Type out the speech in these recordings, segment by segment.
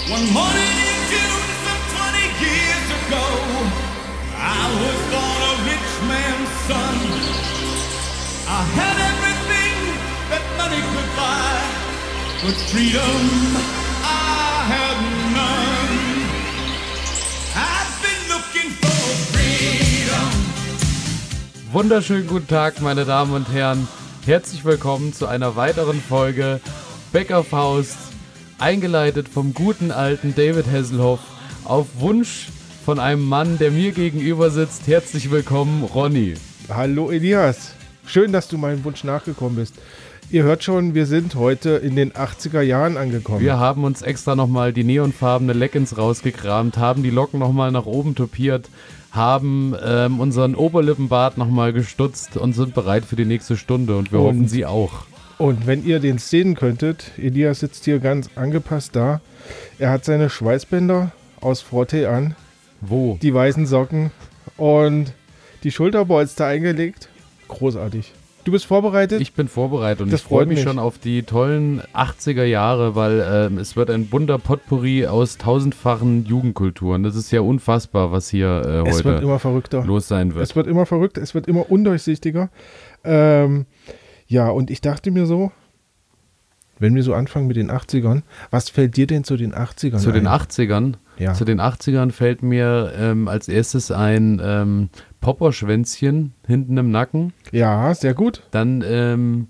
One morning in June, some 20 years ago, I was born a rich man's son. I had everything that money could buy, but freedom I had none. I've been looking for freedom. Wunderschönen guten Tag, meine Damen und Herren. Herzlich willkommen zu einer weiteren Folge Back of House, eingeleitet vom guten alten David Hasselhoff auf Wunsch von einem Mann, der mir gegenüber sitzt. Herzlich willkommen, Ronny. Hallo Elias, schön, dass du meinem Wunsch nachgekommen bist. Ihr hört schon, wir sind heute in den 80er Jahren angekommen. Wir haben uns extra nochmal die neonfarbene Leggings rausgekramt, haben die Locken nochmal nach oben topiert, haben unseren Oberlippenbart nochmal gestutzt und sind bereit für die nächste Stunde und wir hoffen, Sie auch. Und wenn ihr den sehen könntet, Elias sitzt hier ganz angepasst da. Er hat seine Schweißbänder aus Frottee an. Wo? Die weißen Socken und die Schulterpolster eingelegt. Großartig. Du bist vorbereitet? Ich bin vorbereitet und Das ich freue freut mich mich schon auf die tollen 80er Jahre, weil es wird ein bunter Potpourri aus tausendfachen Jugendkulturen. Das ist ja unfassbar, was hier Es wird heute immer verrückter. los sein wird. Es wird immer verrückter, es wird immer undurchsichtiger. Ja, und ich dachte mir so, wenn wir so anfangen mit den 80ern, was fällt dir denn zu den 80ern Zu ein? den 80ern? Ja. Zu den 80ern fällt mir als erstes ein Popperschwänzchen hinten im Nacken. Ja, sehr gut. Dann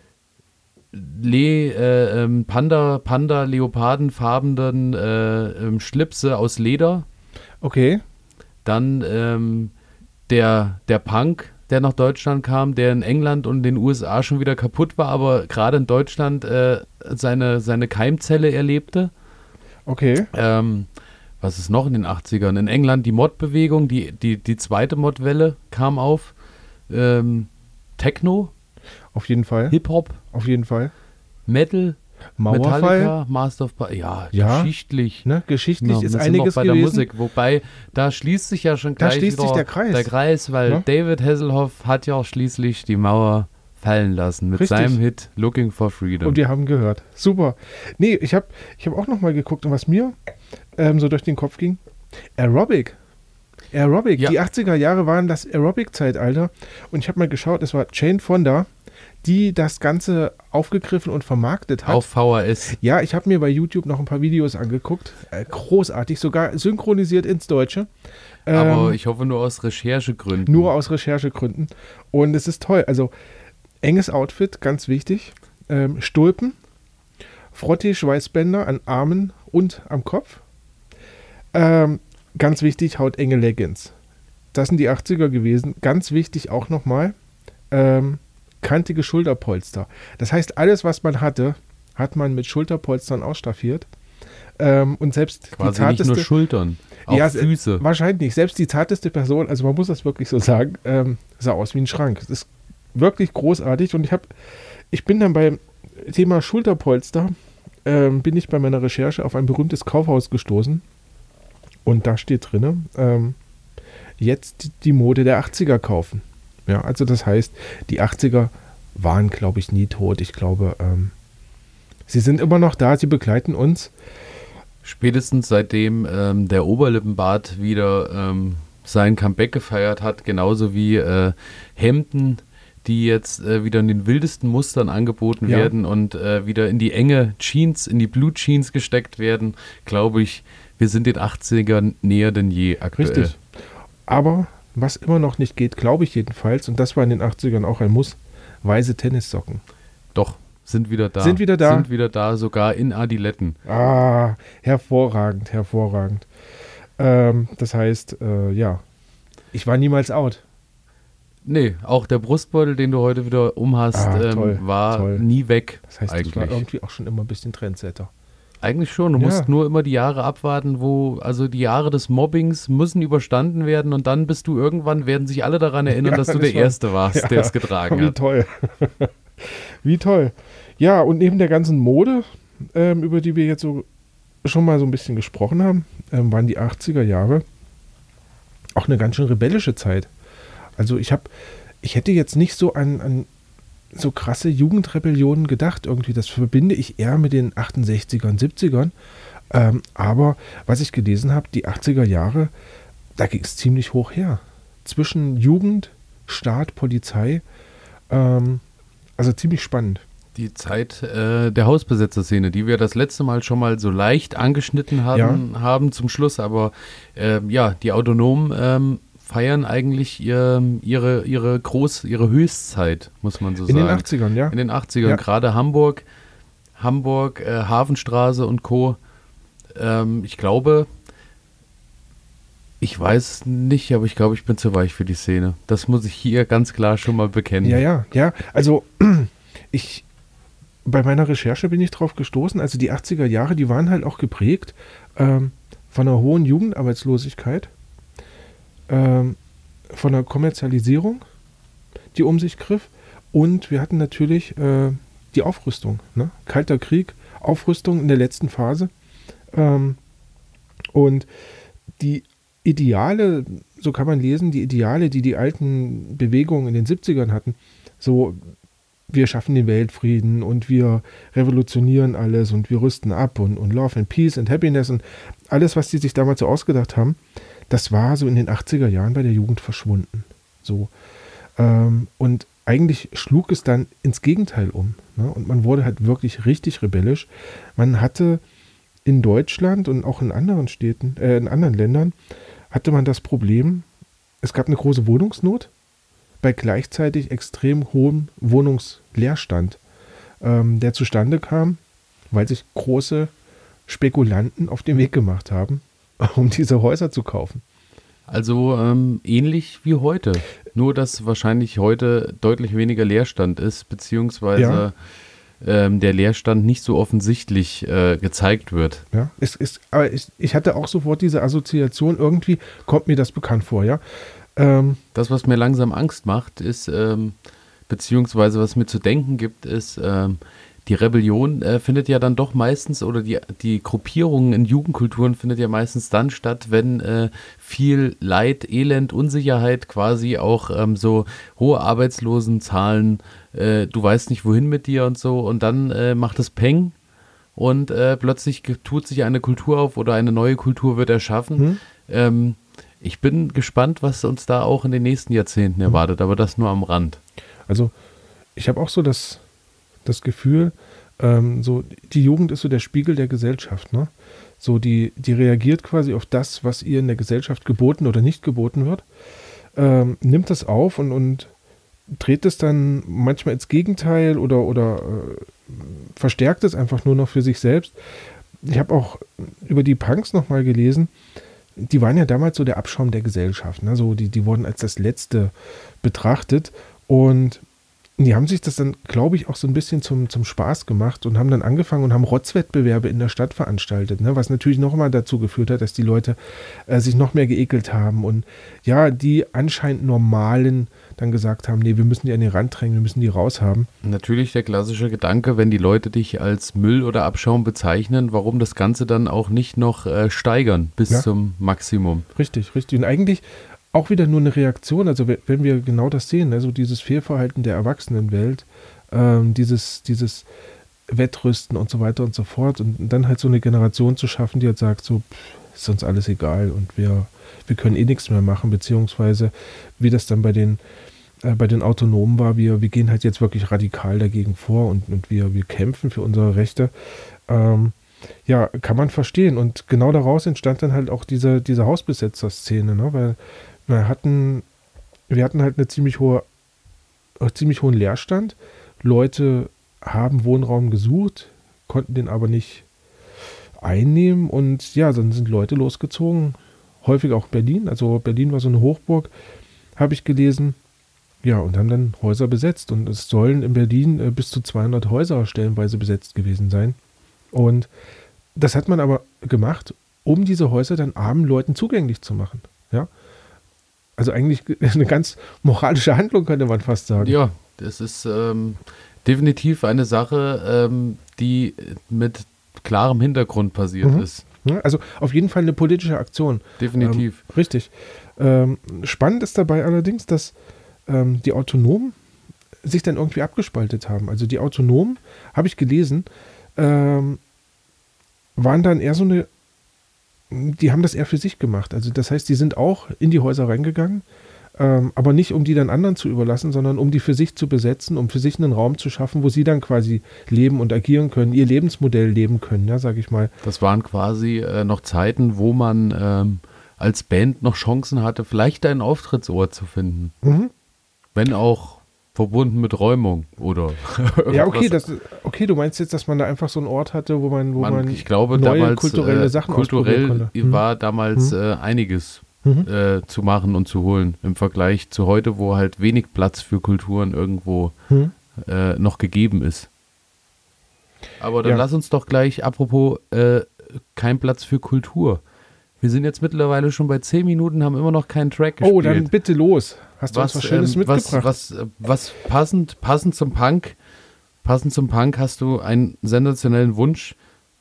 Panda-Leopardenfarbenen Schlipse aus Leder. Okay. Dann der Punk, der nach Deutschland kam, der in England und den USA schon wieder kaputt war, aber gerade in Deutschland seine Keimzelle erlebte. Okay. Was ist noch in den 80ern? In England die Mod-Bewegung, die zweite Mod-Welle kam auf. Techno, Auf jeden Fall. Hip-Hop, Auf jeden Fall. Metal, Mauerfall. Metallica, Master of Ja. geschichtlich. Ne? Geschichtlich Genau, ist wir sind einiges noch bei der gewesen. Musik, wobei da schließt sich ja schon Da gleich schließt wieder sich der Kreis. weil Ja. David Hasselhoff hat ja auch schließlich die Mauer fallen lassen mit Richtig. seinem Hit Looking for Freedom. Und wir haben gehört. Super. Nee, ich hab auch noch mal geguckt, und was mir so durch den Kopf ging. Aerobic. Ja. Die 80er Jahre waren das Aerobic-Zeitalter. Und ich habe mal geschaut, es war Jane Fonda, die das Ganze aufgegriffen und vermarktet hat. Auf VHS. Ja, ich habe mir bei YouTube noch ein paar Videos angeguckt. Großartig, sogar synchronisiert ins Deutsche. Aber ich hoffe nur aus Recherchegründen. Nur aus Recherchegründen. Und es ist toll. Also enges Outfit, ganz wichtig. Stulpen, Frottee-Schweißbänder an Armen und am Kopf. Ganz wichtig, hautenge Leggings. Das sind die 80er gewesen. Ganz wichtig auch nochmal, kantige Schulterpolster. Das heißt, alles, was man hatte, hat man mit Schulterpolstern ausstaffiert. Und selbst Quasi die zarteste, nicht nur Schultern, auch ja, Füße. Wahrscheinlich. Selbst die zarteste Person, also man muss das wirklich so sagen, sah aus wie ein Schrank. Das ist wirklich großartig. Und ich bin dann beim Thema Schulterpolster, bin ich bei meiner Recherche auf ein berühmtes Kaufhaus gestoßen. Und da steht drin, jetzt die Mode der 80er kaufen. Ja, also das heißt, die 80er waren, glaube ich, nie tot. Ich glaube, sie sind immer noch da, sie begleiten uns. Spätestens seitdem der Oberlippenbart wieder sein Comeback gefeiert hat, genauso wie Hemden, die jetzt wieder in den wildesten Mustern angeboten Ja. werden und wieder in die enge Jeans, in die Blue Jeans gesteckt werden, glaube ich, wir sind den 80ern näher denn je aktuell. Richtig. Aber was immer noch nicht geht, glaube ich jedenfalls, und das war in den 80ern auch ein Muss, weiße Tennissocken. Doch, sind wieder da. Sind wieder da? Sind wieder da, sogar in Adiletten. Ah, hervorragend, hervorragend. Das heißt, ja, ich war niemals out. Nee, auch der Brustbeutel, den du heute wieder umhast, Toll, war toll. nie weg. Das heißt, eigentlich. ich war irgendwie auch schon immer ein bisschen Trendsetter. Eigentlich schon. Du Ja. musst nur immer die Jahre abwarten, also die Jahre des Mobbings müssen überstanden werden und dann bist du irgendwann, werden sich alle daran erinnern, Ja, dass du das der war- Erste warst, Ja, der es getragen Wie hat. toll. Wie toll. Ja, und neben der ganzen Mode, über die wir jetzt so schon mal so ein bisschen gesprochen haben, waren die 80er Jahre auch eine ganz schön rebellische Zeit. Also ich hätte jetzt nicht so an so krasse Jugendrebellionen gedacht irgendwie. Das verbinde ich eher mit den 68ern, 70ern. Aber was ich gelesen habe, die 80er Jahre, da ging es ziemlich hoch her. Zwischen Jugend, Staat, Polizei, also ziemlich spannend. Die Zeit der Hausbesetzerszene, die wir das letzte Mal schon mal so leicht angeschnitten haben zum Schluss, aber die Autonomen feiern eigentlich ihre Höchstzeit, muss man so sagen. In den 80ern, ja. In den 80ern, Ja. gerade Hamburg, Hafenstraße und Co. Ich glaube, ich weiß es nicht, aber ich glaube, ich bin zu weich für die Szene. Das muss ich hier ganz klar schon mal bekennen. Ja. Also bei meiner Recherche bin ich drauf gestoßen, also die 80er Jahre, die waren halt auch geprägt von einer hohen Jugendarbeitslosigkeit, von einer Kommerzialisierung, die um sich griff, und wir hatten natürlich die Aufrüstung, ne? Kalter Krieg, Aufrüstung in der letzten Phase, und die Ideale, so kann man lesen, die Ideale, die die alten Bewegungen in den 70ern hatten, so: wir schaffen den Weltfrieden und wir revolutionieren alles und wir rüsten ab und Love and Peace and Happiness und alles, was die sich damals so ausgedacht haben, das war so in den 80er Jahren bei der Jugend verschwunden. So. Und eigentlich schlug es dann ins Gegenteil um. Ne? Und man wurde halt wirklich richtig rebellisch. Man hatte in Deutschland und auch in anderen Städten, in anderen Ländern, hatte man das Problem, es gab eine große Wohnungsnot bei gleichzeitig extrem hohem Wohnungsleerstand, der zustande kam, weil sich große Spekulanten auf den Weg gemacht haben, um diese Häuser zu kaufen. Also ähnlich wie heute, nur dass wahrscheinlich heute deutlich weniger Leerstand ist, beziehungsweise der Leerstand nicht so offensichtlich gezeigt wird. Ja, aber ich hatte auch sofort diese Assoziation, irgendwie kommt mir das bekannt vor, ja. Das, was mir langsam Angst macht, ist, beziehungsweise was mir zu denken gibt, ist, die Rebellion findet ja dann doch meistens, oder die Gruppierungen in Jugendkulturen findet ja meistens dann statt, wenn viel Leid, Elend, Unsicherheit, quasi auch so hohe Arbeitslosenzahlen, du weißt nicht wohin mit dir und so, und dann macht es Peng und plötzlich tut sich eine Kultur auf oder eine neue Kultur wird erschaffen. Ich bin gespannt, was uns da auch in den nächsten Jahrzehnten erwartet, aber das nur am Rand. Also ich habe auch so das Gefühl, so die Jugend ist so der Spiegel der Gesellschaft, ne? So die reagiert quasi auf das, was ihr in der Gesellschaft geboten oder nicht geboten wird, nimmt das auf und dreht es dann manchmal ins Gegenteil oder verstärkt es einfach nur noch für sich selbst. Ich habe auch über die Punks nochmal gelesen, die waren ja damals so der Abschaum der Gesellschaft, ne? So die wurden als das Letzte betrachtet, und die haben sich das dann, glaube ich, auch so ein bisschen zum Spaß gemacht und haben dann angefangen und haben Rotzwettbewerbe in der Stadt veranstaltet, ne? Was natürlich noch mal dazu geführt hat, dass die Leute sich noch mehr geekelt haben und ja, die anscheinend Normalen dann gesagt haben, nee, wir müssen die an den Rand drängen, wir müssen die raushaben. Natürlich der klassische Gedanke, wenn die Leute dich als Müll oder Abschaum bezeichnen, warum das Ganze dann auch nicht noch steigern bis zum Maximum. Richtig. Und eigentlich auch wieder nur eine Reaktion, also wenn wir genau das sehen, also dieses Fehlverhalten der Erwachsenenwelt, dieses Wettrüsten und so weiter und so fort, und dann halt so eine Generation zu schaffen, die halt sagt, so, ist uns alles egal und wir können eh nichts mehr machen, beziehungsweise wie das dann bei den Autonomen war, wir gehen halt jetzt wirklich radikal dagegen vor und wir kämpfen für unsere Rechte. Ja, kann man verstehen, und genau daraus entstand dann halt auch diese Hausbesetzer-Szene, ne? Weil wir hatten halt einen ziemlich hohen Leerstand. Leute haben Wohnraum gesucht, konnten den aber nicht einnehmen, und ja, dann sind Leute losgezogen, häufig auch Berlin. Also Berlin war so eine Hochburg, habe ich gelesen. Ja, und haben dann Häuser besetzt, und es sollen in Berlin bis zu 200 Häuser stellenweise besetzt gewesen sein. Und das hat man aber gemacht, um diese Häuser dann armen Leuten zugänglich zu machen. Ja? Also eigentlich eine ganz moralische Handlung, könnte man fast sagen. Ja, das ist definitiv eine Sache, die mit klarem Hintergrund passiert ist. Ja, also auf jeden Fall eine politische Aktion. Definitiv. Richtig. Spannend ist dabei allerdings, dass die Autonomen sich dann irgendwie abgespaltet haben. Also die Autonomen, habe ich gelesen, waren dann eher die haben das eher für sich gemacht. Also das heißt, die sind auch in die Häuser reingegangen, aber nicht, um die dann anderen zu überlassen, sondern um die für sich zu besetzen, um für sich einen Raum zu schaffen, wo sie dann quasi leben und agieren können, ihr Lebensmodell leben können, ja, sag ich mal. Das waren quasi noch Zeiten, wo man als Band noch Chancen hatte, vielleicht einen Auftrittsort zu finden. Wenn auch verbunden mit Räumung oder ja, okay, du meinst jetzt, dass man da einfach so einen Ort hatte, wo man ich glaube, neue damals, kulturelle Sachen ausprobieren konnte. war damals einiges zu machen und zu holen im Vergleich zu heute, wo halt wenig Platz für Kulturen irgendwo noch gegeben ist. Aber dann lass uns doch gleich, apropos kein Platz für Kultur. Wir sind jetzt mittlerweile schon bei 10 Minuten, haben immer noch keinen Track gespielt. Oh, dann bitte los. Hast du was Schönes mitgebracht? Was passend zum Punk hast du einen sensationellen Wunsch.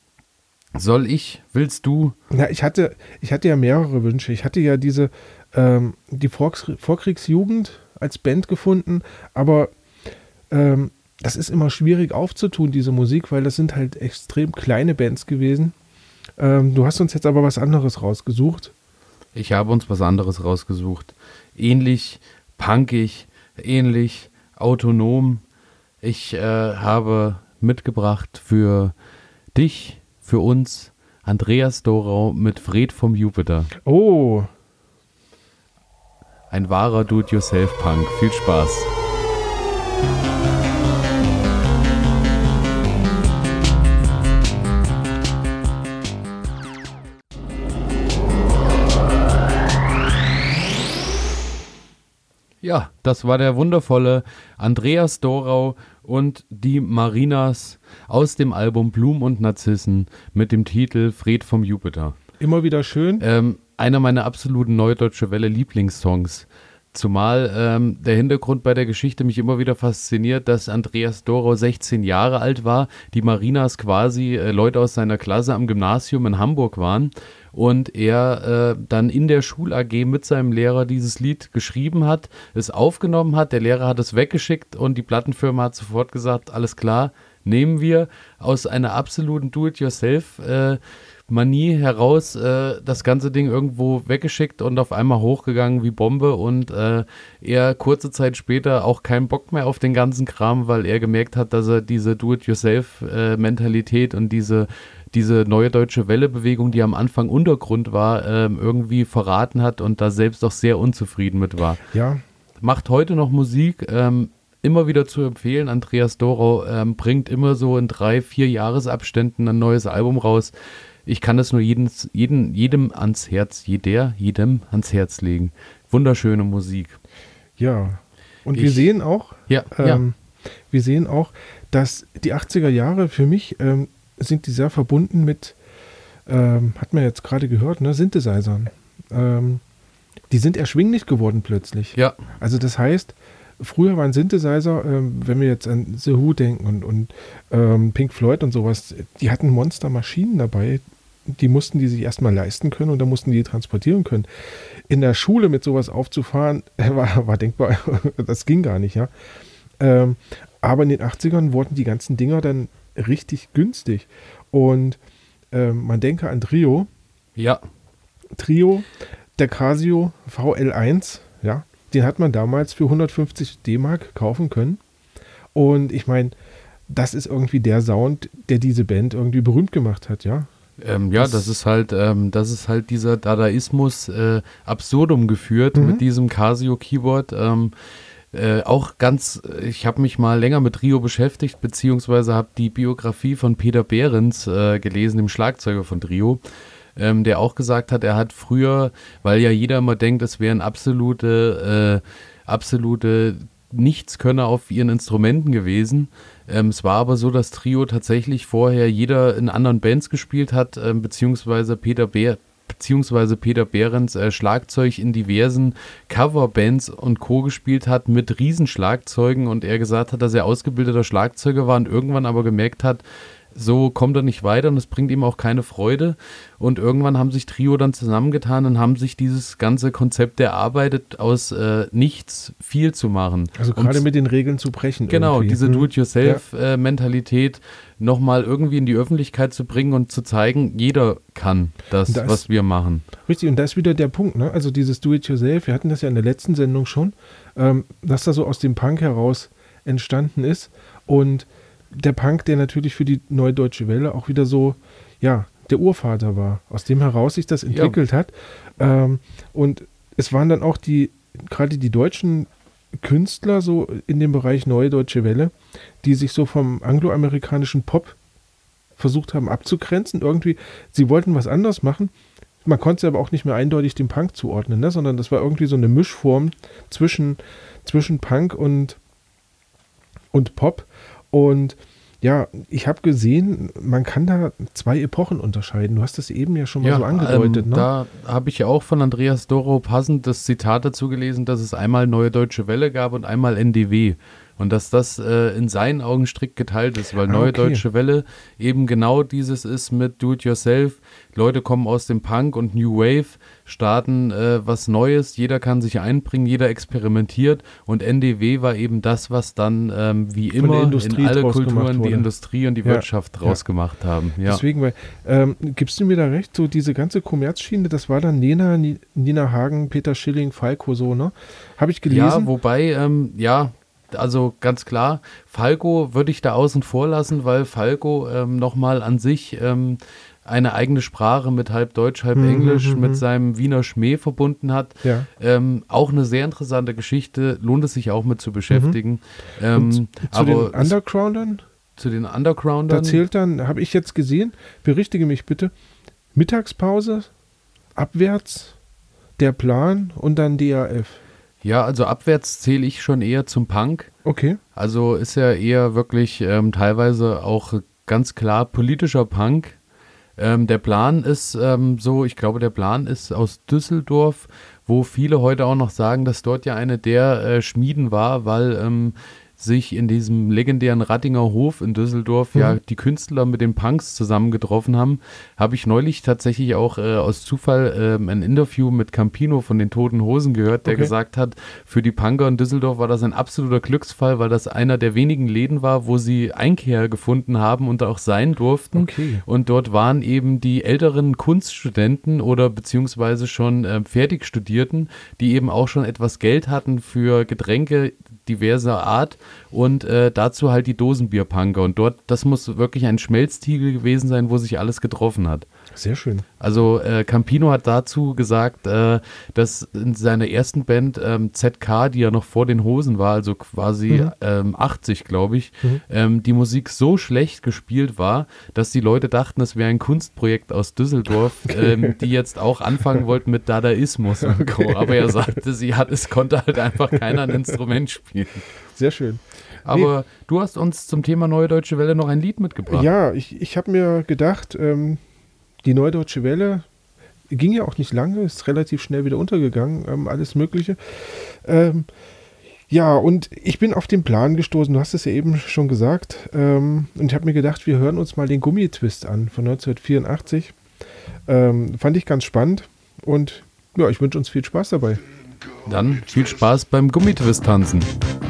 Willst du? Na, ich hatte ja mehrere Wünsche. Ich hatte ja die Vorkriegsjugend als Band gefunden, aber das ist immer schwierig aufzutun, diese Musik, weil das sind halt extrem kleine Bands gewesen. Du hast uns jetzt aber was anderes rausgesucht. Ich habe uns was anderes rausgesucht. Ähnlich punkig, ähnlich autonom. Ich habe mitgebracht für dich, für uns, Andreas Dorau mit Fred vom Jupiter. Oh. Ein wahrer Do-it-yourself-Punk. Viel Spaß. Ja, das war der wundervolle Andreas Dorau und die Marinas aus dem Album Blumen und Narzissen mit dem Titel Fred vom Jupiter. Immer wieder schön. Einer meiner absoluten Neue Deutsche Welle Lieblingssongs. Zumal der Hintergrund bei der Geschichte mich immer wieder fasziniert, dass Andreas Dorau 16 Jahre alt war, die Marinas quasi Leute aus seiner Klasse am Gymnasium in Hamburg waren und er dann in der Schul-AG mit seinem Lehrer dieses Lied geschrieben hat, es aufgenommen hat, der Lehrer hat es weggeschickt und die Plattenfirma hat sofort gesagt, alles klar, nehmen wir aus einer absoluten Do-it-yourself Manie heraus das ganze Ding irgendwo weggeschickt und auf einmal hochgegangen wie Bombe und er kurze Zeit später auch keinen Bock mehr auf den ganzen Kram, weil er gemerkt hat, dass er diese Do-it-yourself-Mentalität und diese Neue Deutsche Welle-Bewegung, die am Anfang Untergrund war, irgendwie verraten hat und da selbst auch sehr unzufrieden mit war. Ja. Macht heute noch Musik, immer wieder zu empfehlen. Andreas Dorau bringt immer so in 3-4 Jahresabständen ein neues Album raus. Ich kann das nur jedem ans Herz legen. Wunderschöne Musik. Ja. Und wir sehen auch, dass die 80er Jahre für mich sind die sehr verbunden mit, hat man jetzt gerade gehört, ne, Synthesizern. Die sind erschwinglich geworden plötzlich. Ja. Also das heißt, früher waren Synthesizer, wenn wir jetzt an The Who denken und Pink Floyd und sowas, die hatten Monstermaschinen dabei, die mussten die sich erstmal leisten können und dann mussten die transportieren können. In der Schule mit sowas aufzufahren, war denkbar, das ging gar nicht, ja. Aber in den 80ern wurden die ganzen Dinger dann richtig günstig. Und man denke an Trio. Ja. Trio, der Casio VL1, ja, den hat man damals für 150 D-Mark kaufen können. Und ich meine, das ist irgendwie der Sound, der diese Band irgendwie berühmt gemacht hat, ja. Das ist halt dieser Dadaismus absurdum geführt mit diesem Casio-Keyboard. Ich habe mich mal länger mit Trio beschäftigt, beziehungsweise habe die Biografie von Peter Behrens gelesen, dem Schlagzeuger von Trio, der auch gesagt hat, er hat früher, weil ja jeder immer denkt, es wären absolute Nichtskönner auf ihren Instrumenten gewesen. Es war aber so, dass Trio tatsächlich vorher jeder in anderen Bands gespielt hat, beziehungsweise Peter Behrens Schlagzeug in diversen Coverbands und Co. gespielt hat mit Riesenschlagzeugen und er gesagt hat, dass er ausgebildeter Schlagzeuger war und irgendwann aber gemerkt hat, so kommt er nicht weiter und es bringt ihm auch keine Freude. Und irgendwann haben sich Trio dann zusammengetan und haben sich dieses ganze Konzept erarbeitet, aus nichts viel zu machen. Also gerade mit den Regeln zu brechen. Genau, irgendwie. diese Do-it-yourself-Mentalität nochmal irgendwie in die Öffentlichkeit zu bringen und zu zeigen, jeder kann das, was wir machen. Richtig, und da ist wieder der Punkt, ne? Also dieses Do-it-yourself, wir hatten das ja in der letzten Sendung schon, dass da so aus dem Punk heraus entstanden ist. Und der Punk, der natürlich für die Neue Deutsche Welle auch wieder so, ja, der Urvater war, aus dem heraus sich das entwickelt hat. Und es waren dann auch gerade die deutschen Künstler so in dem Bereich Neue Deutsche Welle, die sich so vom angloamerikanischen Pop versucht haben abzugrenzen. Irgendwie, sie wollten was anderes machen. Man konnte es aber auch nicht mehr eindeutig dem Punk zuordnen, ne? Sondern das war irgendwie so eine Mischform zwischen Punk und Pop. Und ja, ich habe gesehen, man kann da 2 Epochen unterscheiden. Du hast das eben ja schon mal so angedeutet. Ne? Da habe ich ja auch von Andreas Doro passend das Zitat dazu gelesen, dass es einmal Neue Deutsche Welle gab und einmal NDW. Und dass das in seinen Augen strikt geteilt ist, weil Neue Deutsche Welle eben genau dieses ist mit Do-it-yourself. Leute kommen aus dem Punk und New Wave, starten was Neues, jeder kann sich einbringen, jeder experimentiert. Und NDW war eben das, was dann wie immer in alle Kulturen die Industrie und die Wirtschaft draus gemacht haben. Ja. Deswegen, weil, gibst du mir da recht, so diese ganze Kommerzschiene, das war dann Nina Hagen, Peter Schilling, Falco, so, ne? Habe ich gelesen. Ja, wobei, also ganz klar, Falco würde ich da außen vor lassen, weil Falco nochmal an sich eine eigene Sprache mit halb Deutsch, halb Englisch mit seinem Wiener Schmäh verbunden hat. Ja. Auch eine sehr interessante Geschichte, lohnt es sich auch mit zu beschäftigen. Zu den Undergroundern? Zu den Undergroundern? Da zählt dann, habe ich jetzt gesehen, berichtige mich bitte, Mittagspause, abwärts, der Plan und dann DAF. Ja, also abwärts zähle ich schon eher zum Punk. Okay. Also ist ja eher wirklich teilweise auch ganz klar politischer Punk. Der Plan ist ich glaube, der Plan ist aus Düsseldorf, wo viele heute auch noch sagen, dass dort ja eine der Schmieden war, weil sich in diesem legendären Rattinger Hof in Düsseldorf ja die Künstler mit den Punks zusammengetroffen haben, habe ich neulich tatsächlich auch aus Zufall ein Interview mit Campino von den Toten Hosen gehört, der gesagt hat, für die Punker in Düsseldorf war das ein absoluter Glücksfall, weil das einer der wenigen Läden war, wo sie Einkehr gefunden haben und auch sein durften. Okay. Und dort waren eben die älteren Kunststudenten oder beziehungsweise schon Fertigstudierten, die eben auch schon etwas Geld hatten für Getränke diverser Art und dazu halt die Dosenbierpunker. Und dort, das muss wirklich ein Schmelztiegel gewesen sein, wo sich alles getroffen hat. Sehr schön. Also Campino hat dazu gesagt, dass in seiner ersten Band ZK, die ja noch vor den Hosen war, also quasi 80, glaube ich, die Musik so schlecht gespielt war, dass die Leute dachten, es wäre ein Kunstprojekt aus Düsseldorf, die jetzt auch anfangen wollten mit Dadaismus und Co. Aber er sagte, es konnte halt einfach keiner ein Instrument spielen. Sehr schön. Aber du hast uns zum Thema Neue Deutsche Welle noch ein Lied mitgebracht. Ja, ich habe mir gedacht, die Neue Deutsche Welle ging ja auch nicht lange, ist relativ schnell wieder untergegangen, alles Mögliche. Ja, und ich bin auf den Plan gestoßen, du hast es ja eben schon gesagt, und ich habe mir gedacht, wir hören uns mal den Gummitwist an von 1984. Fand ich ganz spannend und ja, ich wünsche uns viel Spaß dabei. Dann viel Spaß beim Gummitwist tanzen.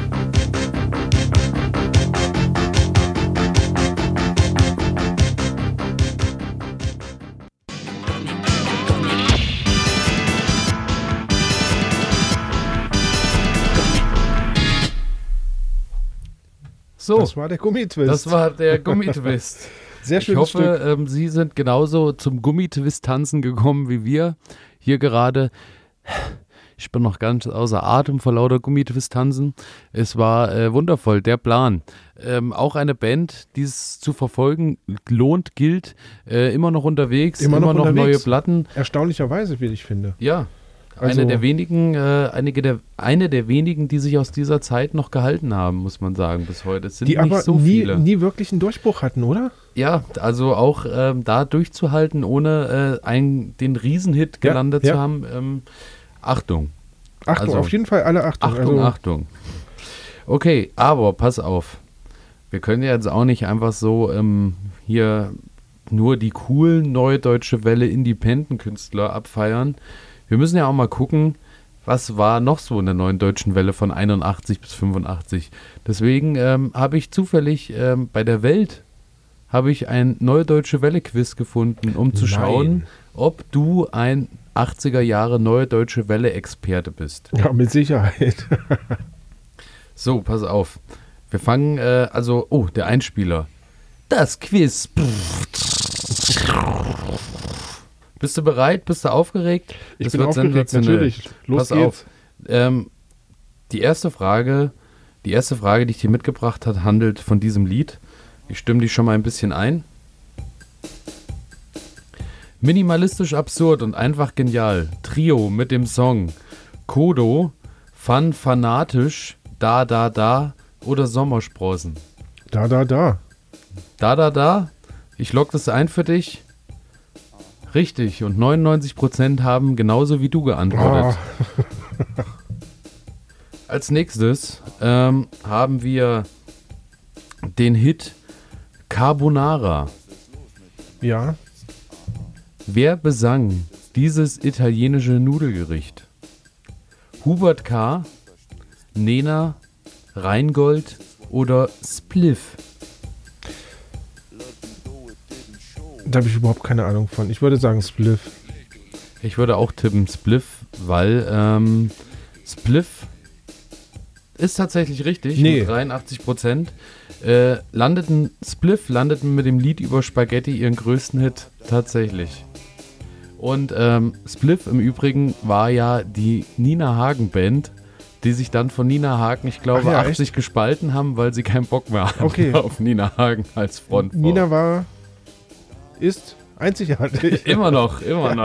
So, das war der Gummitwist. Das war der Gummitwist. Sehr schön. Ich hoffe, Sie sind genauso zum Gummitwist-Tanzen gekommen wie wir. Hier gerade, ich bin noch ganz außer Atem vor lauter Gummitwist-Tanzen. Es war wundervoll, der Plan. Auch eine Band, die es zu verfolgen lohnt, gilt, immer noch unterwegs, immer noch neue Platten. Erstaunlicherweise, wie ich finde. Ja. Eine der wenigen, die sich aus dieser Zeit noch gehalten haben, muss man sagen, bis heute. Es sind die nicht aber so viele. nie wirklich einen Durchbruch hatten, oder? Ja, also auch da durchzuhalten, ohne den Riesenhit gelandet zu haben. Achtung. Achtung, also, auf jeden Fall alle Achtung. Achtung. Okay, aber pass auf. wir können ja jetzt auch nicht einfach so hier nur die coolen Neue Deutsche Welle Independent-Künstler abfeiern. Wir müssen ja auch mal gucken, was war noch so in der Neuen Deutschen Welle von 81 bis 85. Deswegen habe ich zufällig bei der Welt ein Neue Deutsche Welle Quiz gefunden, um zu schauen, ob du ein 80er Jahre Neue Deutsche Welle Experte bist. Ja, mit Sicherheit. So, pass auf. Wir fangen, der Einspieler. Das Quiz. Bist du bereit? Bist du aufgeregt? Ich bin aufgeregt, natürlich. Los Pass auf. Die erste Frage, die ich dir mitgebracht habe, handelt von diesem Lied. Ich stimme dich schon mal ein bisschen ein. Minimalistisch absurd und einfach genial. Trio mit dem Song Kodo, Fun fanatisch, Da oder Sommersprossen. Da. Ich logge das ein für dich. Richtig, und 99% haben genauso wie du geantwortet. Oh. Als nächstes haben wir den Hit Carbonara. Ja. Wer besang dieses italienische Nudelgericht? Hubert K., Nena, Rheingold oder Spliff? Da habe ich überhaupt keine Ahnung von. Ich würde sagen Spliff. Ich würde auch tippen Spliff, weil Spliff ist tatsächlich richtig, mit 83%. Spliff landeten mit dem Lied über Spaghetti ihren größten Hit, tatsächlich. Und Spliff im Übrigen war ja die Nina Hagen Band, die sich dann von Nina Hagen, ich glaube, 80 gespalten haben, weil sie keinen Bock mehr hatten auf Nina Hagen als Frontfrau. Nina ist einzigartig. Immer noch.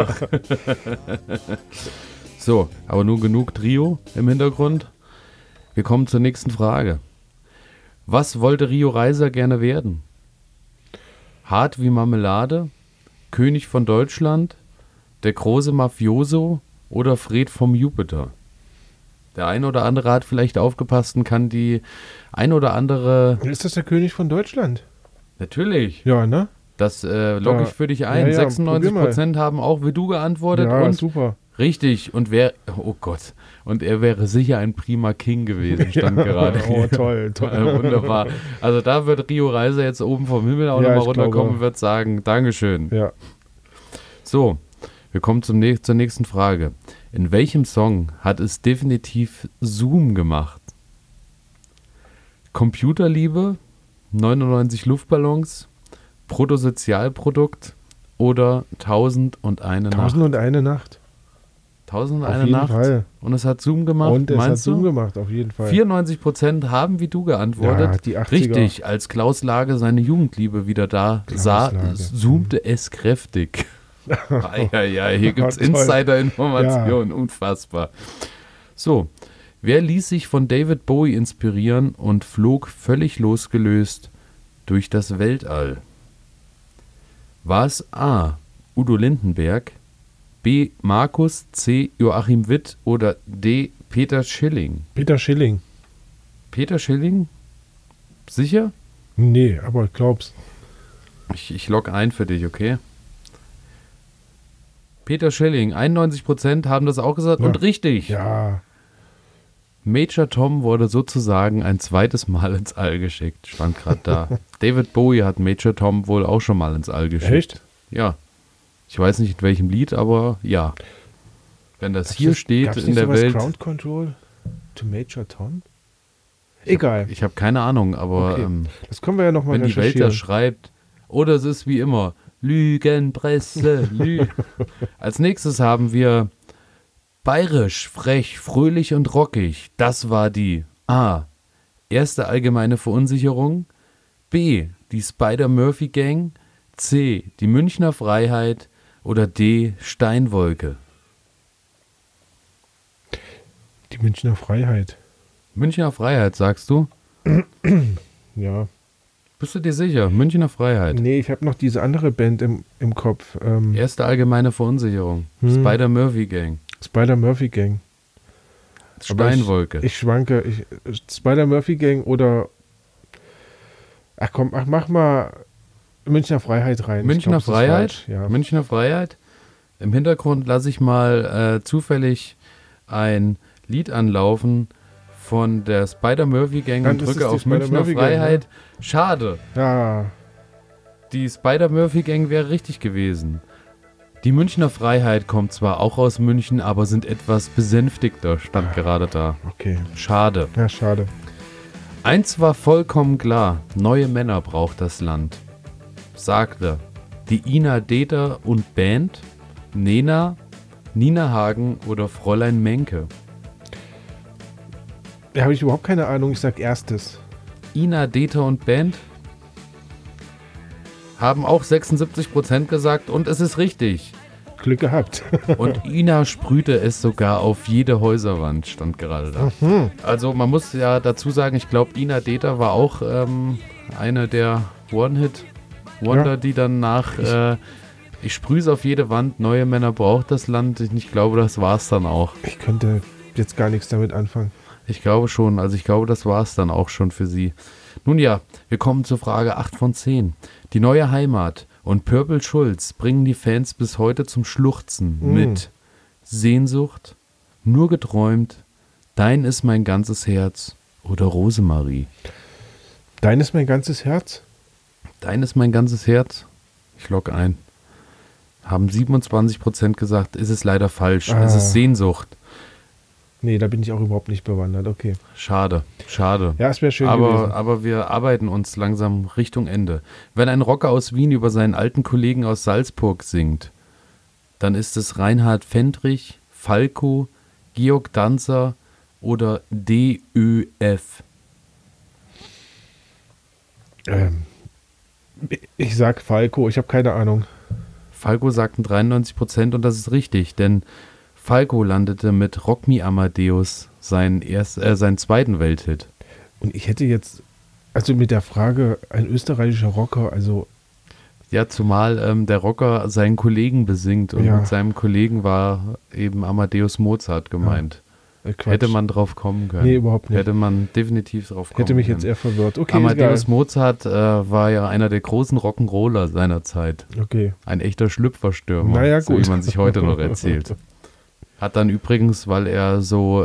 So, aber nun genug Trio im Hintergrund. Wir kommen zur nächsten Frage. Was wollte Rio Reiser gerne werden? Hart wie Marmelade, König von Deutschland, der große Mafioso oder Fred vom Jupiter? Der ein oder andere hat vielleicht aufgepasst und kann die ein oder andere... Ist das der König von Deutschland? Natürlich. Ja, ne? Das logge ich für dich ein. Ja, 96% haben auch wie du geantwortet. Ja, und super. Richtig. Und er wäre sicher ein prima King gewesen, stand gerade hier. Oh, toll. Wunderbar. Also da wird Rio Reiser jetzt oben vom Himmel auch nochmal runterkommen und wird sagen, Dankeschön. Ja. So, wir kommen zur nächsten Frage. In welchem Song hat es definitiv Zoom gemacht? Computerliebe, 99 Luftballons, Bruttosozialprodukt oder 1001 Nacht? 1001 Nacht. 1001 Nacht. Fall. Und es hat Zoom gemacht, und es meinst hat Zoom du? gemacht, auf jeden Fall. 94% haben wie du geantwortet. Ja, die 80er. Richtig, als Klaus Lage seine Jugendliebe wieder da sah, zoomte es kräftig. Ja, hier gibt es Insider-Informationen, unfassbar. So, wer ließ sich von David Bowie inspirieren und flog völlig losgelöst durch das Weltall? War es A. Udo Lindenberg, B. Markus, C. Joachim Witt oder D. Peter Schilling? Peter Schilling. Peter Schilling? Sicher? Nee, aber ich glaub's. Ich logge ein für dich, okay? Peter Schilling, 91% haben das auch gesagt und richtig. Ja. Major Tom wurde sozusagen ein zweites Mal ins All geschickt, stand gerade da. David Bowie hat Major Tom wohl auch schon mal ins All geschickt. Echt? Ja. Ich weiß nicht in welchem Lied, aber ja. Wenn das hier steht in der Welt. Ground Control to Major Tom? Egal. Ich habe keine Ahnung, aber okay. Das können wir ja nochmal wenn die Welt das schreibt. Oder es ist wie immer Lügenpresse. Als nächstes haben wir bayerisch, frech, fröhlich und rockig. Das war die A. Erste allgemeine Verunsicherung. B. Die Spider-Murphy-Gang. C. Die Münchner Freiheit. Oder D. Steinwolke. Die Münchner Freiheit. Münchner Freiheit, sagst du? Ja. Bist du dir sicher? Münchner Freiheit. Nee, ich habe noch diese andere Band im Kopf. Erste allgemeine Verunsicherung. Spider-Murphy-Gang. Spider-Murphy-Gang. Steinwolke. Ich schwanke. Spider-Murphy-Gang oder Ach komm, mach mal Münchner Freiheit rein. Münchner Ich glaub, das ist Freiheit? falsch, ja. Münchner Freiheit. Im Hintergrund lasse ich mal zufällig ein Lied anlaufen von der Spider-Murphy-Gang Dann und ist es drücke die auf Münchner Spider-Murphy-Gang, Freiheit. Schade. Ja, Die Spider-Murphy-Gang wäre richtig gewesen. Die Münchner Freiheit kommt zwar auch aus München, aber sind etwas besänftigter, stand gerade da. okay. Schade. Ja, schade. Eins war vollkommen klar, neue Männer braucht das Land. Sagte die Ina Deter und Band, Nena, Nina Hagen oder Fräulein Menke. Da habe ich überhaupt keine Ahnung. Ich sag erstes. Ina Deter und Band haben auch 76% gesagt und es ist richtig. Glück gehabt. Und Ina sprühte es sogar auf jede Häuserwand, stand gerade da. Also man muss ja dazu sagen, ich glaube Ina Deter war auch eine der One-Hit-Wonder, Ja. die dann nach ich sprühe es auf jede Wand, neue Männer braucht das Land. Ich glaube, das war es dann auch. Ich könnte jetzt gar nichts damit anfangen. Ich glaube schon, also ich glaube, das war es dann auch schon für sie. Nun ja, wir kommen zur Frage 8 von 10. Die neue Heimat und Purple Schulz bringen die Fans bis heute zum Schluchzen mit Sehnsucht, nur geträumt, dein ist mein ganzes Herz oder Rosemarie. Dein ist mein ganzes Herz. Dein ist mein ganzes Herz. Ich logge ein. Haben 27% gesagt, ist es leider falsch. Es ist Sehnsucht. Nee, da bin ich auch überhaupt nicht bewandert. Okay. Schade, schade. Ja, es wäre schön gewesen. Aber wir arbeiten uns langsam Richtung Ende. Wenn ein Rocker aus Wien über seinen alten Kollegen aus Salzburg singt, dann ist es Reinhard Fendrich, Falco, Georg Danzer oder DÖF. Ich sag Falco, ich habe keine Ahnung. Falco sagten 93% und das ist richtig, denn Falco landete mit Rock Me Amadeus seinen zweiten Welthit. Und ich hätte jetzt, also mit der Frage, ein österreichischer Rocker, also Ja, zumal der Rocker seinen Kollegen besingt und Ja. mit seinem Kollegen war eben Amadeus Mozart gemeint. Quatsch. Hätte man drauf kommen können. Nee, überhaupt nicht. Hätte man definitiv drauf kommen Hätte mich können. jetzt eher verwirrt. Okay, Amadeus egal. Mozart war ja einer der großen Rock'n'Roller seiner Zeit. Okay. Ein echter Schlüpferstürmer, Naja, so gut. wie man sich heute noch erzählt. Hat dann übrigens, weil er so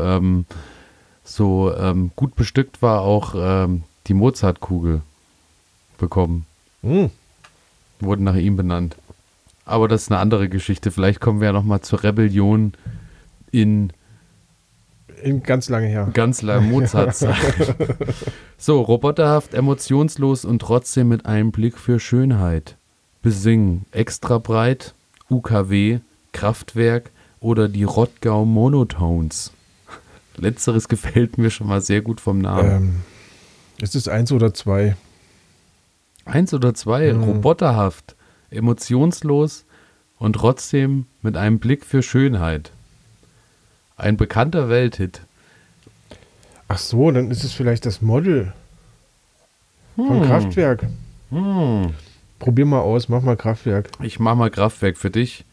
gut bestückt war, auch die Mozartkugel bekommen. Hm. Wurden nach ihm benannt. Aber das ist eine andere Geschichte. Vielleicht kommen wir ja nochmal zur Rebellion in Ganz lange her. ganz lange Mozart-Zeit. So, roboterhaft, emotionslos und trotzdem mit einem Blick für Schönheit. Besingen, extra breit, UKW, Kraftwerk oder die Rottgau Monotones. Letzteres gefällt mir schon mal sehr gut vom Namen. Ist es 1 oder 2? 1 oder 2, roboterhaft, emotionslos und trotzdem mit einem Blick für Schönheit. Ein bekannter Welthit. Ach so, dann ist es vielleicht das Model von Kraftwerk. Probier mal aus, mach mal Kraftwerk. Ich mach mal Kraftwerk für dich.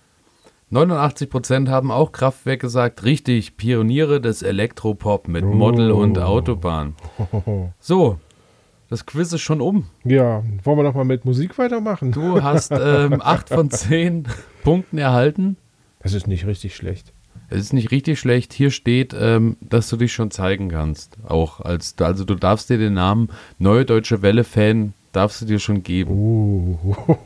89% haben auch Kraftwerk gesagt. Richtig, Pioniere des Elektropop mit Model und Autobahn. So, das Quiz ist schon um. Ja, wollen wir noch mal mit Musik weitermachen? Du hast 8 von 10 Punkten erhalten. Das ist nicht richtig schlecht. Es ist nicht richtig schlecht. Hier steht, dass du dich schon zeigen kannst. Auch also du darfst dir den Namen Neue Deutsche Welle-Fan darfst du dir schon geben.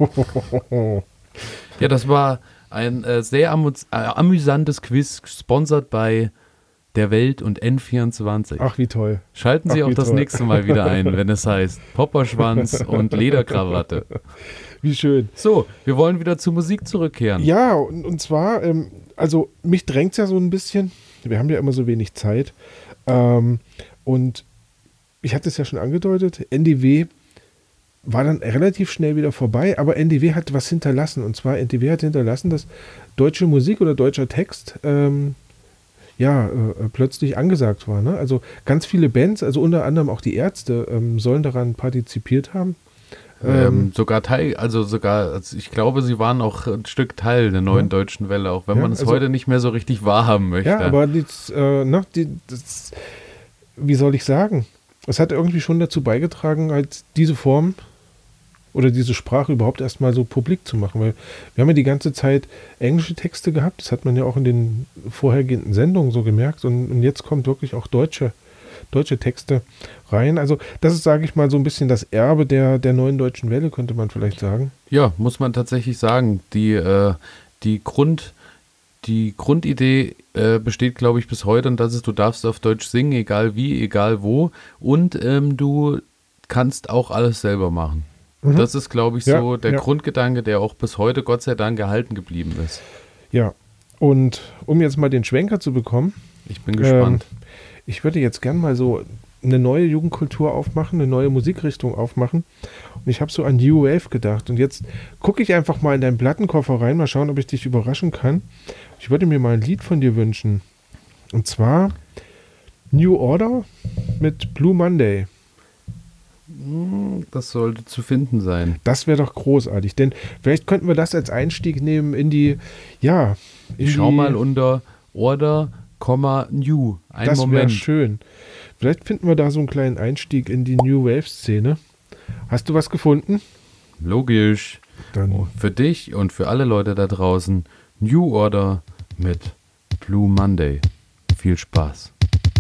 Ja, das war ein sehr amüsantes Quiz, gesponsert bei der Welt und N24. Ach, wie toll. Schalten Sie ach, auch wie das toll. nächste Mal wieder ein, wenn es heißt Popperschwanz und Lederkrawatte. Wie schön. So, wir wollen wieder zur Musik zurückkehren. Ja, und zwar, also mich drängt es ja so ein bisschen. Wir haben ja immer so wenig Zeit. Und ich hatte es ja schon angedeutet, NDW war dann relativ schnell wieder vorbei, aber NDW hat was hinterlassen. Und zwar NDW hat hinterlassen, dass deutsche Musik oder deutscher Text plötzlich angesagt war. Ne? Also ganz viele Bands, also unter anderem auch die Ärzte, sollen daran partizipiert haben. Ich glaube, sie waren auch ein Stück Teil der neuen deutschen Welle, auch wenn Ja, man es also- heute nicht mehr so richtig wahrhaben möchte. Ja, aber wie soll ich sagen? es hat irgendwie schon dazu beigetragen, halt diese Form oder diese Sprache überhaupt erstmal so publik zu machen, weil wir haben ja die ganze Zeit englische Texte gehabt, das hat man ja auch in den vorhergehenden Sendungen so gemerkt und jetzt kommt wirklich auch deutsche Texte rein. Also das ist, sage ich mal, so ein bisschen das Erbe der neuen deutschen Welle, könnte man vielleicht sagen. Ja, muss man tatsächlich sagen. Die Grundidee besteht, glaube ich, bis heute und das ist, du darfst auf Deutsch singen, egal wie, egal wo und du kannst auch alles selber machen. Das ist, glaube ich, so der Grundgedanke, der auch bis heute, Gott sei Dank, gehalten geblieben ist. Ja, und um jetzt mal den Schwenker zu bekommen. Ich bin gespannt. Ich würde jetzt gern mal so eine neue Jugendkultur aufmachen, eine neue Musikrichtung aufmachen. Und ich habe so an New Wave gedacht. Und jetzt gucke ich einfach mal in deinen Plattenkoffer rein, mal schauen, ob ich dich überraschen kann. Ich würde mir mal ein Lied von dir wünschen. Und zwar New Order mit Blue Monday. Das sollte zu finden sein. Das wäre doch großartig, denn vielleicht könnten wir das als Einstieg nehmen in die, ja. Ich schau mal unter Order, New. Das wäre schön. Vielleicht finden wir da so einen kleinen Einstieg in die New Wave-Szene. Hast du was gefunden? Logisch. Dann für dich und für alle Leute da draußen New Order mit Blue Monday. Viel Spaß.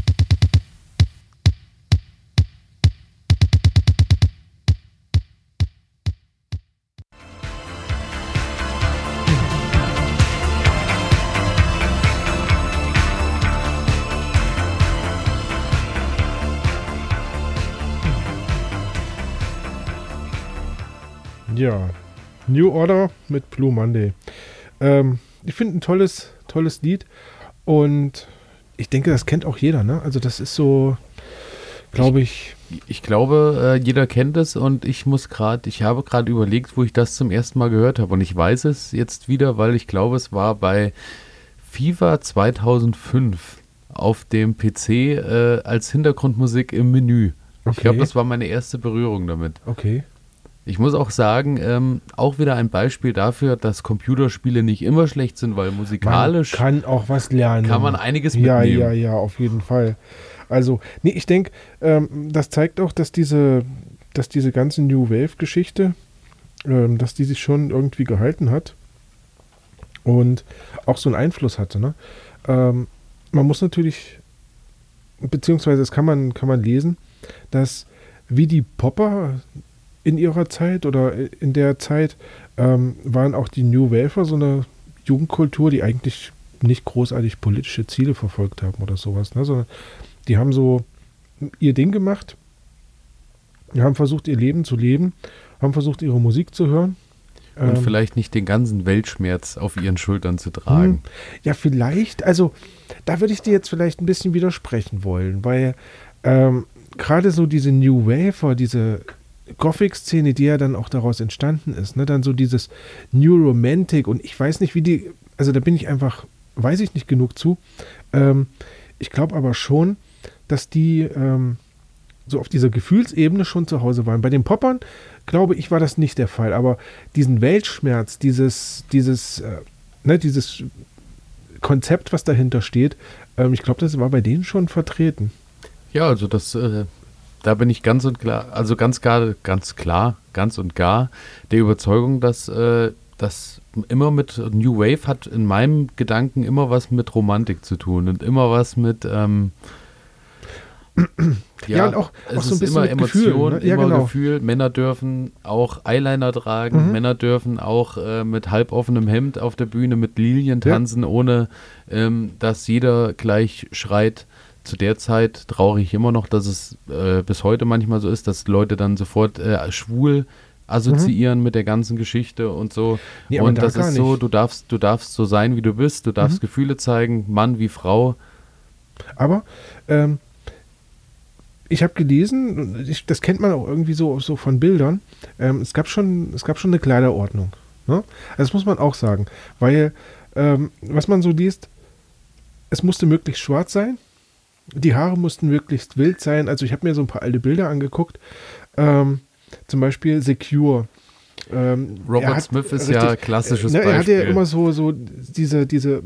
Ja, New Order mit Blue Monday. Ich finde ein tolles Lied und ich denke, das kennt auch jeder, ne? Also das ist so, glaube ich. Ich glaube, jeder kennt es und ich habe gerade überlegt, wo ich das zum ersten Mal gehört habe und ich weiß es jetzt wieder, weil ich glaube, es war bei FIFA 2005 auf dem PC als Hintergrundmusik im Menü. Okay. Ich glaube, das war meine erste Berührung damit. Okay. Ich muss auch sagen, auch wieder ein Beispiel dafür, dass Computerspiele nicht immer schlecht sind, weil musikalisch man kann auch was lernen. Kann man einiges mitnehmen. Ja, auf jeden Fall. Also, nee, ich denke, das zeigt auch, dass diese ganze New Wave-Geschichte, dass die sich schon irgendwie gehalten hat und auch so einen Einfluss hatte. Ne? Man muss natürlich, beziehungsweise das kann man lesen, dass wie die Popper in ihrer Zeit oder in der Zeit waren auch die New Wafer so eine Jugendkultur, die eigentlich nicht großartig politische Ziele verfolgt haben oder sowas, ne? Sondern die haben so ihr Ding gemacht, die haben versucht, ihr Leben zu leben, haben versucht, ihre Musik zu hören. Und vielleicht nicht den ganzen Weltschmerz auf ihren Schultern zu tragen. Ja, vielleicht, also da würde ich dir jetzt vielleicht ein bisschen widersprechen wollen, weil gerade so diese New Wafer, diese Gothic-Szene, die ja dann auch daraus entstanden ist, ne, dann so dieses New Romantic und ich weiß nicht, wie die, also da bin ich einfach, weiß ich nicht genug zu. Ich glaube aber schon, dass die so auf dieser Gefühlsebene schon zu Hause waren. Bei den Poppern, glaube ich, war das nicht der Fall, aber diesen Weltschmerz, dieses Konzept, was dahinter steht, ich glaube, das war bei denen schon vertreten. Ja, also da bin ich ganz und gar der Überzeugung, dass das immer mit New Wave hat in meinem Gedanken immer was mit Romantik zu tun und immer was mit und auch so ein bisschen immer mit Emotion, Gefühl, ne? Ja, immer genau. Gefühl. Männer dürfen auch Eyeliner tragen, Männer dürfen auch mit halboffenem Hemd auf der Bühne mit Lilien tanzen, ohne dass jeder gleich schreit. Zu der Zeit trauere ich immer noch, dass es bis heute manchmal so ist, dass Leute dann sofort schwul assoziieren mit der ganzen Geschichte und so. Nee, aber und da das gar ist so, nicht. du darfst so sein, wie du bist, du darfst Gefühle zeigen, Mann wie Frau. Aber ich habe gelesen, das kennt man auch irgendwie so von Bildern, es gab schon eine Kleiderordnung. Ne? Das muss man auch sagen, weil was man so liest, es musste möglichst schwarz sein, die Haare mussten möglichst wild sein, also ich habe mir so ein paar alte Bilder angeguckt, zum Beispiel Secure. Robert Smith ist ja klassisches Beispiel. Er hat ja immer so diese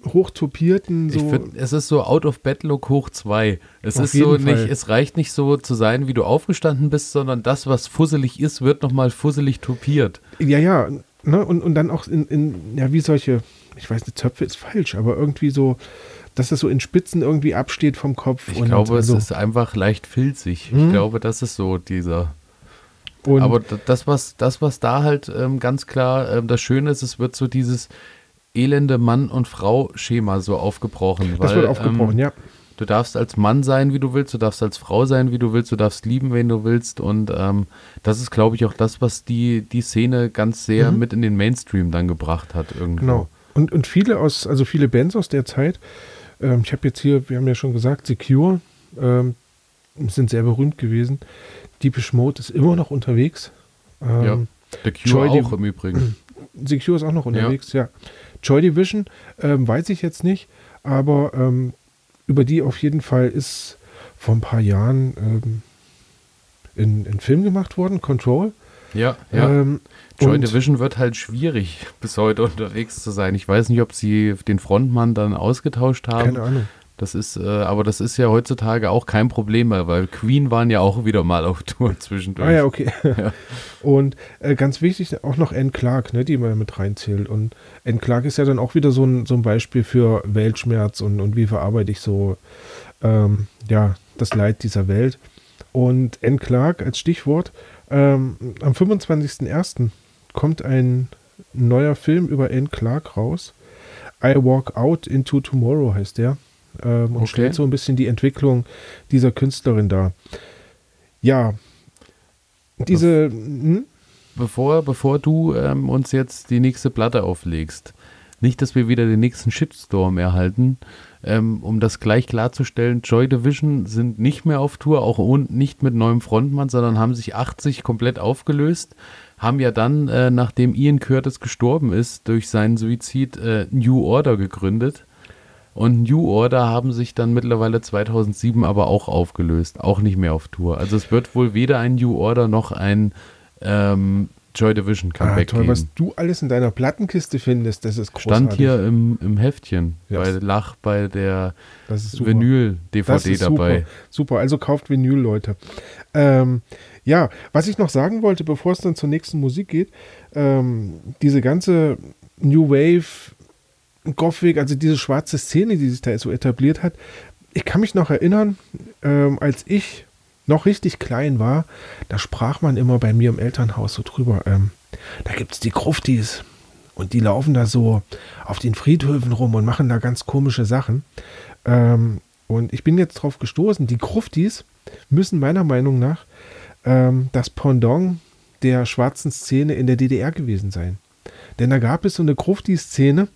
hochtopierten, so. Ich finde, es ist so Out-of-Bed-Look hoch 2. Es Auf ist so jeden Fall. nicht, es reicht nicht so zu sein, wie du aufgestanden bist, sondern das, was fusselig ist, wird nochmal fusselig topiert. Ja, ne? Und dann auch ja, wie solche, ich weiß nicht, Zöpfe ist falsch, aber irgendwie so, dass das so in Spitzen irgendwie absteht vom Kopf. Ich glaube, also, es ist einfach leicht filzig. Ich glaube, das ist so dieser. und Aber das, was da halt ganz klar das Schöne ist, es wird so dieses elende Mann- und Frau-Schema so aufgebrochen. das wird aufgebrochen, ja. Du darfst als Mann sein, wie du willst, du darfst als Frau sein, wie du willst, du darfst lieben, wen du willst. Und das ist, glaube ich, auch das, was die Szene ganz sehr mit in den Mainstream dann gebracht hat irgendwo. Genau. Und viele Bands aus der Zeit, ich habe jetzt hier, wir haben ja schon gesagt, The Cure, sind sehr berühmt gewesen. Depeche Mode ist immer noch unterwegs. Ja, The Cure Joy auch im Übrigen. The Cure ist auch noch unterwegs, ja. Joy Division, weiß ich jetzt nicht, aber über die auf jeden Fall ist vor ein paar Jahren ein Film gemacht worden, Control. Ja. Ähm, Joy und- Division wird halt schwierig, bis heute unterwegs zu sein. Ich weiß nicht, ob sie den Frontmann dann ausgetauscht haben. Keine Ahnung. Das ist, aber das ist ja heutzutage auch kein Problem mehr, weil Queen waren ja auch wieder mal auf Tour zwischendurch. Ah ja, okay. Ja. Und ganz wichtig auch noch Anne Clark, ne, die man mit reinzählt. Und Anne Clark ist ja dann auch wieder so ein Beispiel für Weltschmerz und wie verarbeite ich so das Leid dieser Welt. Und Anne Clark als Stichwort, am 25.01. kommt ein neuer Film über Anne Clark raus. I Walk Out into Tomorrow heißt der. Und Okay. stellt so ein bisschen die Entwicklung dieser Künstlerin dar. Ja, Bevor du uns jetzt die nächste Platte auflegst, nicht, dass wir wieder den nächsten Shitstorm erhalten, um das gleich klarzustellen, Joy Division sind nicht mehr auf Tour, auch nicht mit neuem Frontmann, sondern haben sich 80 komplett aufgelöst, haben ja dann, nachdem Ian Curtis gestorben ist, durch seinen Suizid New Order gegründet. Und New Order haben sich dann mittlerweile 2007 aber auch aufgelöst, auch nicht mehr auf Tour. Also es wird wohl weder ein New Order noch ein Joy Division Comeback toll, geben. was du alles in deiner Plattenkiste findest, das ist großartig. Stand hier im Heftchen, Ja. bei der Das ist super. Vinyl-DVD Das ist dabei. Super. Super, also kauft Vinyl, Leute. Was ich noch sagen wollte, bevor es dann zur nächsten Musik geht, diese ganze New Wave, Gothic, also diese schwarze Szene, die sich da so etabliert hat, ich kann mich noch erinnern, als ich noch richtig klein war, da sprach man immer bei mir im Elternhaus so drüber, da gibt es die Gruftis und die laufen da so auf den Friedhöfen rum und machen da ganz komische Sachen. Und ich bin jetzt drauf gestoßen, die Gruftis müssen meiner Meinung nach das Pendant der schwarzen Szene in der DDR gewesen sein. Denn da gab es so eine Grufti-Szene.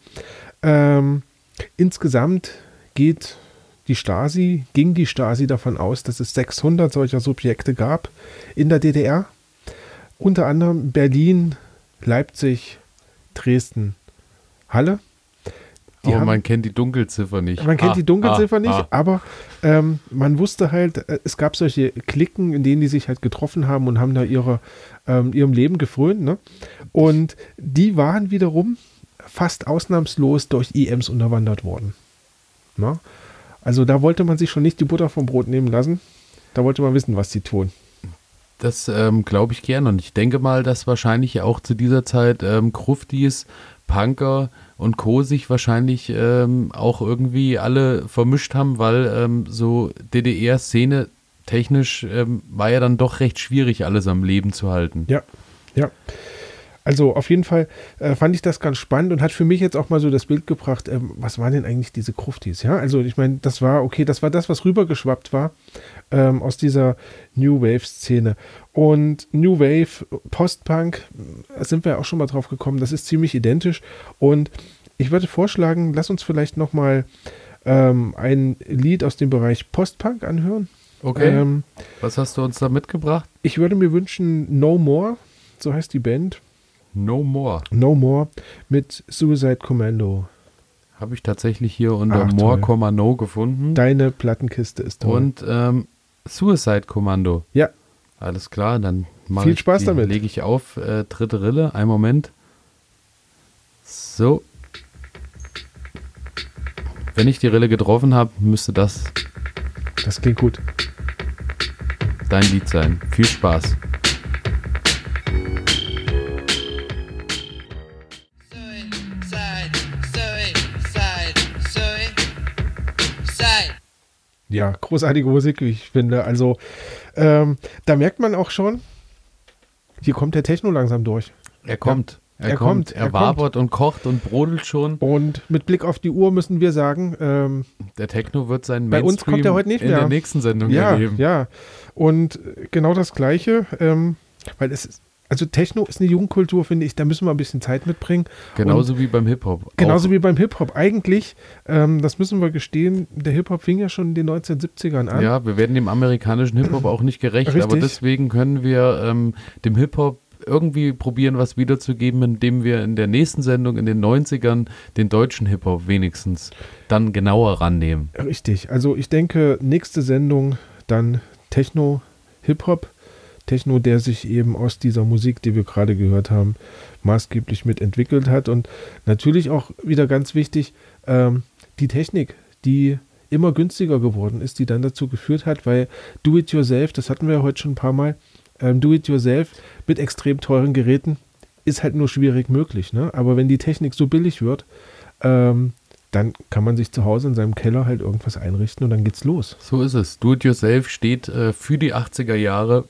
Insgesamt ging die Stasi davon aus, dass es 600 solcher Subjekte gab in der DDR. Unter anderem Berlin, Leipzig, Dresden, Halle. Aber man kennt die Dunkelziffer nicht. Man kennt die Dunkelziffer nicht, aber man wusste halt, es gab solche Cliquen, in denen die sich halt getroffen haben und haben da ihrem Leben gefrönt. Ne? Und die waren wiederum fast ausnahmslos durch IMs unterwandert worden. Ne? Also da wollte man sich schon nicht die Butter vom Brot nehmen lassen. Da wollte man wissen, was sie tun. Das glaube ich gern. Und ich denke mal, dass wahrscheinlich auch zu dieser Zeit Gruftis, Punker und Co. sich wahrscheinlich auch irgendwie alle vermischt haben, weil so DDR-Szene technisch war ja dann doch recht schwierig, alles am Leben zu halten. Ja. Also auf jeden Fall fand ich das ganz spannend und hat für mich jetzt auch mal so das Bild gebracht, was waren denn eigentlich diese Gruftis? Ja, also ich meine, das war das, was rübergeschwappt war aus dieser New Wave-Szene. Und New Wave, Post-Punk, sind wir auch schon mal drauf gekommen, das ist ziemlich identisch. Und ich würde vorschlagen, lass uns vielleicht nochmal ein Lied aus dem Bereich Post-Punk anhören. Okay, was hast du uns da mitgebracht? Ich würde mir wünschen No More, so heißt die Band. No More. No More mit Suicide Commando. Habe ich tatsächlich hier unter Ach, More, No gefunden. Deine Plattenkiste ist toll. Und Suicide Commando. Ja. Alles klar, dann Viel Spaß damit. Lege ich auf. Dritte Rille, einen Moment. So. Wenn ich die Rille getroffen habe, müsste das klingt gut. dein Lied sein. Viel Spaß. Ja, großartige Musik, wie ich finde. Also, da merkt man auch schon, hier kommt der Techno langsam durch. Er kommt. Er kommt. Er wabert und kocht und brodelt schon. Und mit Blick auf die Uhr müssen wir sagen, Der Techno wird seinen bei uns kommt er heute nicht in mehr. der nächsten Sendung ja, erleben. ja. Und genau das Gleiche, weil also Techno ist eine Jugendkultur, finde ich, da müssen wir ein bisschen Zeit mitbringen. Genauso wie beim Hip-Hop. Genauso wie beim Hip-Hop. Eigentlich, das müssen wir gestehen, der Hip-Hop fing ja schon in den 1970ern an. Ja, wir werden dem amerikanischen Hip-Hop auch nicht gerecht, Richtig. aber deswegen können wir dem Hip-Hop irgendwie probieren, was wiederzugeben, indem wir in der nächsten Sendung in den 90ern den deutschen Hip-Hop wenigstens dann genauer rannehmen. Richtig. Also ich denke, nächste Sendung dann Techno, Hip-Hop. Techno, der sich eben aus dieser Musik, die wir gerade gehört haben, maßgeblich mitentwickelt hat. Und natürlich auch wieder ganz wichtig, die Technik, die immer günstiger geworden ist, die dann dazu geführt hat, weil Do-it-yourself, das hatten wir ja heute schon ein paar Mal, Do-it-yourself mit extrem teuren Geräten ist halt nur schwierig möglich. Ne? Aber wenn die Technik so billig wird, dann kann man sich zu Hause in seinem Keller halt irgendwas einrichten und dann geht's los. So ist es. Do-it-yourself steht für die 80er Jahre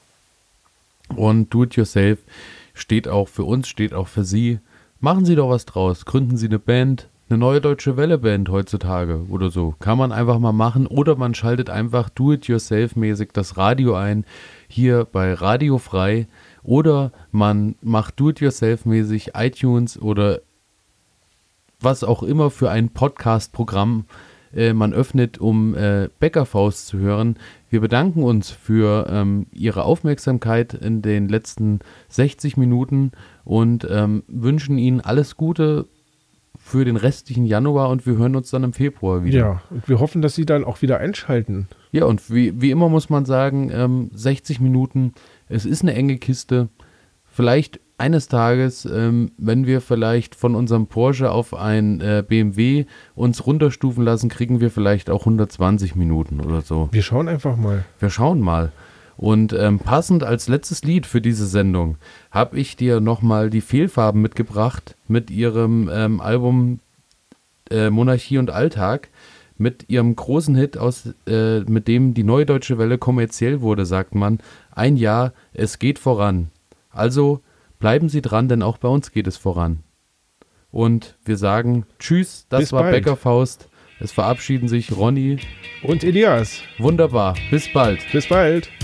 und Do-it-yourself steht auch für uns, steht auch für Sie. Machen Sie doch was draus. Gründen Sie eine Band, eine neue Deutsche Welle-Band heutzutage oder so. Kann man einfach mal machen oder man schaltet einfach Do-it-yourself-mäßig das Radio ein, hier bei Radio Frei, oder man macht Do-it-yourself-mäßig iTunes oder was auch immer für ein Podcast-Programm man öffnet, um Bäckerfaust zu hören. Wir bedanken uns für Ihre Aufmerksamkeit in den letzten 60 Minuten und wünschen Ihnen alles Gute für den restlichen Januar und wir hören uns dann im Februar wieder. Ja, und wir hoffen, dass Sie dann auch wieder einschalten. Ja, und wie immer muss man sagen, 60 Minuten, es ist eine enge Kiste. Vielleicht eines Tages, wenn wir vielleicht von unserem Porsche auf ein BMW uns runterstufen lassen, kriegen wir vielleicht auch 120 Minuten oder so. Wir schauen einfach mal. Wir schauen mal. Und passend als letztes Lied für diese Sendung habe ich dir nochmal die Fehlfarben mitgebracht mit ihrem Album Monarchie und Alltag, mit ihrem großen Hit, mit dem die Neue Deutsche Welle kommerziell wurde, sagt man, ein Jahr, es geht voran. Also bleiben Sie dran, denn auch bei uns geht es voran. Und wir sagen Tschüss, das Bis war bald. Bäckerfaust. Es verabschieden sich Ronny. Und Elias. Wunderbar, bis bald. Bis bald.